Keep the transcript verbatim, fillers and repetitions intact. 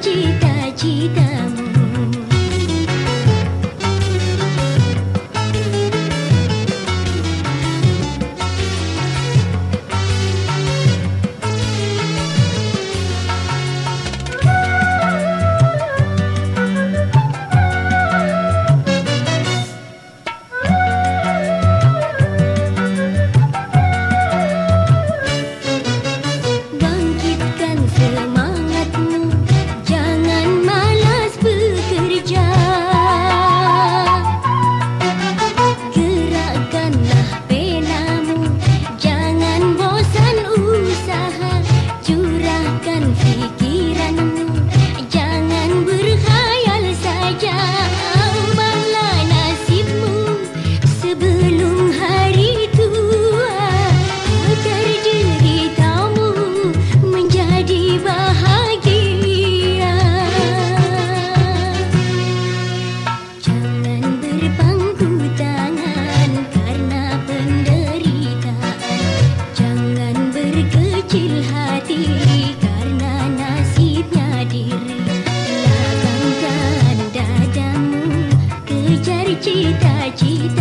cita-citamu. Bangkitkan semangatmu, jangan malas bekerja. Gerakkanlah penamu, jangan bosan usaha. Curahkan pikiranmu, jangan berkhayal saja. Ambanglah nasibmu sebelum hari tua, agar deritamu menjadi bahagia. Jangan berpangku tangan karena penderitaan. Jangan berkecil hati karena nasibnya diri. Lapangkan dadamu, kejar cita-cita.